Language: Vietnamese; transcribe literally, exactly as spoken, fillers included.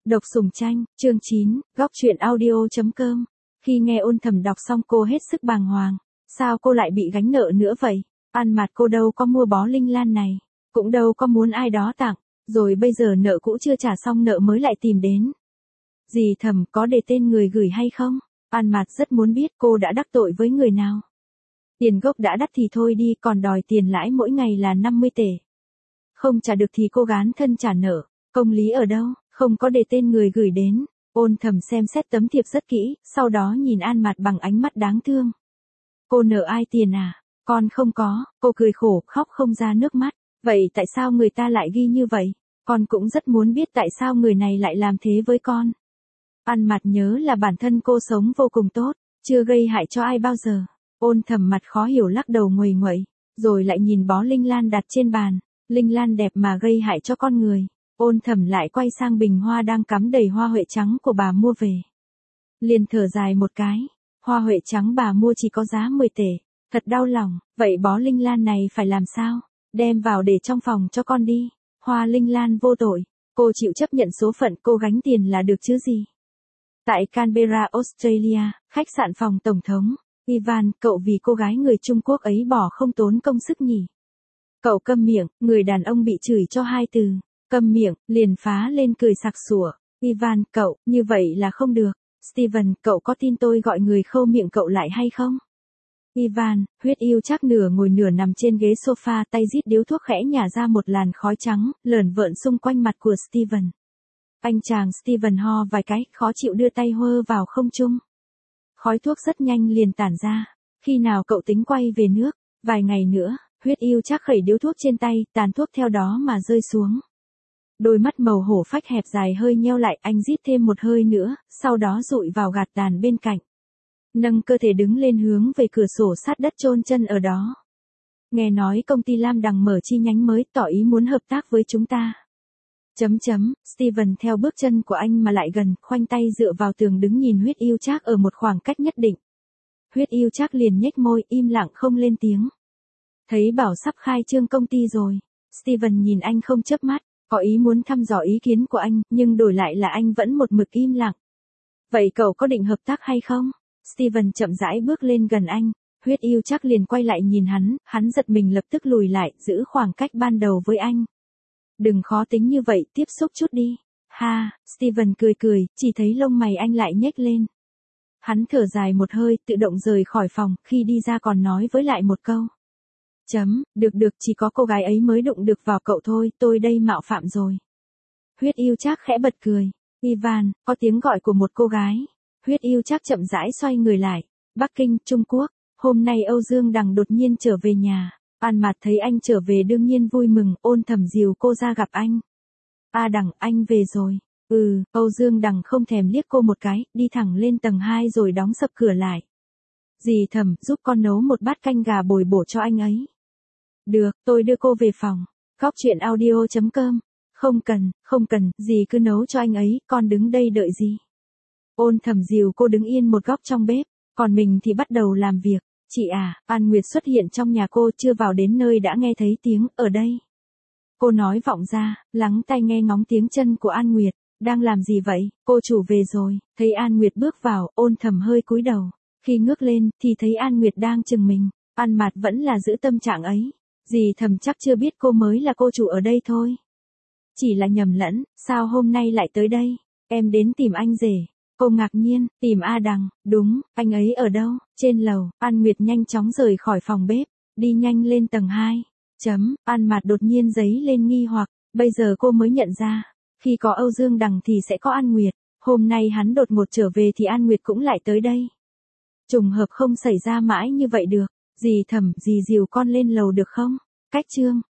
Độc sủng tranh, chương chín, góc truyện audio.com. Khi nghe Ôn Thầm đọc xong cô hết sức bàng hoàng. Sao cô lại bị gánh nợ nữa vậy? An Mạt cô đâu có mua bó linh lan này, cũng đâu có muốn ai đó tặng, rồi bây giờ nợ cũ chưa trả xong nợ mới lại tìm đến. Dì Thầm có để tên người gửi hay không? An Mạt rất muốn biết cô đã đắc tội với người nào. Tiền gốc đã đắt thì thôi đi, còn đòi tiền lãi mỗi ngày là năm mươi tể. Không trả được thì cô gán thân trả nợ, công lý ở đâu? Không có để tên người gửi đến. Ôn Thầm xem xét tấm thiệp rất kỹ, sau đó nhìn An Mạt bằng ánh mắt đáng thương. Cô nợ ai tiền à? Con không có. Cô cười khổ, khóc không ra nước mắt. Vậy tại sao người ta lại ghi như vậy? Con cũng rất muốn biết tại sao người này lại làm thế với con. An Mạt nhớ là bản thân cô sống vô cùng tốt, chưa gây hại cho ai bao giờ. Ôn Thầm mặt khó hiểu lắc đầu nguầy nguậy, rồi lại nhìn bó linh lan đặt trên bàn. Linh lan đẹp mà gây hại cho con người. Ôn Thầm lại quay sang bình hoa đang cắm đầy hoa huệ trắng của bà mua về. Liền thở dài một cái, hoa huệ trắng bà mua chỉ có giá mười tể, thật đau lòng, vậy bó linh lan này phải làm sao? Đem vào để trong phòng cho con đi, hoa linh lan vô tội, cô chịu chấp nhận số phận cô gánh tiền là được chứ gì. Tại Canberra, Australia, khách sạn phòng tổng thống, Ivan, cậu vì cô gái người Trung Quốc ấy bỏ không tốn công sức nhỉ? Cậu câm miệng, người đàn ông bị chửi cho hai từ. Câm miệng, liền phá lên cười sặc sủa. Ivan, cậu, như vậy là không được. Steven, cậu có tin tôi gọi người khâu miệng cậu lại hay không? Ivan, huyết yêu chắc nửa ngồi nửa nằm trên ghế sofa, tay rít điếu thuốc khẽ nhả ra một làn khói trắng, lởn vởn xung quanh mặt của Steven. Anh chàng Steven ho vài cái, khó chịu đưa tay hơ vào không trung. Khói thuốc rất nhanh liền tản ra. Khi nào cậu tính quay về nước? Vài ngày nữa. Huyết yêu chắc khẩy điếu thuốc trên tay, tàn thuốc theo đó mà rơi xuống. Đôi mắt màu hổ phách hẹp dài hơi nheo lại, anh rít thêm một hơi nữa, sau đó dụi vào gạt tàn bên cạnh. Nâng cơ thể đứng lên hướng về cửa sổ sát đất chôn chân ở đó. Nghe nói công ty Lam Đằng mở chi nhánh mới, tỏ ý muốn hợp tác với chúng ta. Chấm chấm, Steven theo bước chân của anh mà lại gần, khoanh tay dựa vào tường đứng nhìn huyết yêu chắc ở một khoảng cách nhất định. Huyết yêu chắc liền nhếch môi, im lặng không lên tiếng. Thấy bảo sắp khai trương công ty rồi. Steven nhìn anh không chớp mắt, có ý muốn thăm dò ý kiến của anh, nhưng đổi lại là anh vẫn một mực im lặng. Vậy cậu có định hợp tác hay không? Steven chậm rãi bước lên gần anh, huyết yêu chắc liền quay lại nhìn hắn, hắn giật mình lập tức lùi lại, giữ khoảng cách ban đầu với anh. Đừng khó tính như vậy, tiếp xúc chút đi. Ha, Steven cười cười, chỉ thấy lông mày anh lại nhếch lên. Hắn thở dài một hơi, tự động rời khỏi phòng, khi đi ra còn nói với lại một câu. Chấm, được được, chỉ có cô gái ấy mới đụng được vào cậu thôi, tôi đây mạo phạm rồi. Huyết yêu chắc khẽ bật cười. Ivan, có tiếng gọi của một cô gái. Huyết yêu chắc chậm rãi xoay người lại. Bắc Kinh, Trung Quốc. Hôm nay Âu Dương Đằng đột nhiên trở về nhà. An Mạt thấy anh trở về đương nhiên vui mừng, Ôn Thầm dìu cô ra gặp anh. A Đằng, anh về rồi. Ừ, Âu Dương Đằng không thèm liếc cô một cái, đi thẳng lên tầng hai rồi đóng sập cửa lại. Dì Thầm, giúp con nấu một bát canh gà bồi bổ cho anh ấy. Được, tôi đưa cô về phòng. Góc truyện audio.com. Không cần, không cần, dì cứ nấu cho anh ấy, con đứng đây đợi gì. Ôn Thầm dìu cô đứng yên một góc trong bếp, còn mình thì bắt đầu làm việc. Chị à, An Nguyệt xuất hiện trong nhà cô, chưa vào đến nơi đã nghe thấy tiếng, ở đây. Cô nói vọng ra, lắng tai nghe ngóng tiếng chân của An Nguyệt. Đang làm gì vậy? Cô chủ về rồi. Thấy An Nguyệt bước vào, Ôn Thầm hơi cúi đầu. Khi ngước lên, thì thấy An Nguyệt đang chừng mình. An Mạt vẫn là giữ tâm trạng ấy. Dì Thầm chắc chưa biết cô mới là cô chủ ở đây thôi. Chỉ là nhầm lẫn, sao hôm nay lại tới đây? Em đến tìm anh rể. Cô ngạc nhiên, tìm A Đằng, đúng, anh ấy ở đâu? Trên lầu. An Nguyệt nhanh chóng rời khỏi phòng bếp, đi nhanh lên tầng hai. Chấm, An Mạt đột nhiên giấy lên nghi hoặc, bây giờ cô mới nhận ra, khi có Âu Dương Đằng thì sẽ có An Nguyệt, hôm nay hắn đột ngột trở về thì An Nguyệt cũng lại tới đây. Trùng hợp không xảy ra mãi như vậy được. Dì Thầm, dì dìu con lên lầu được không? Cách chương.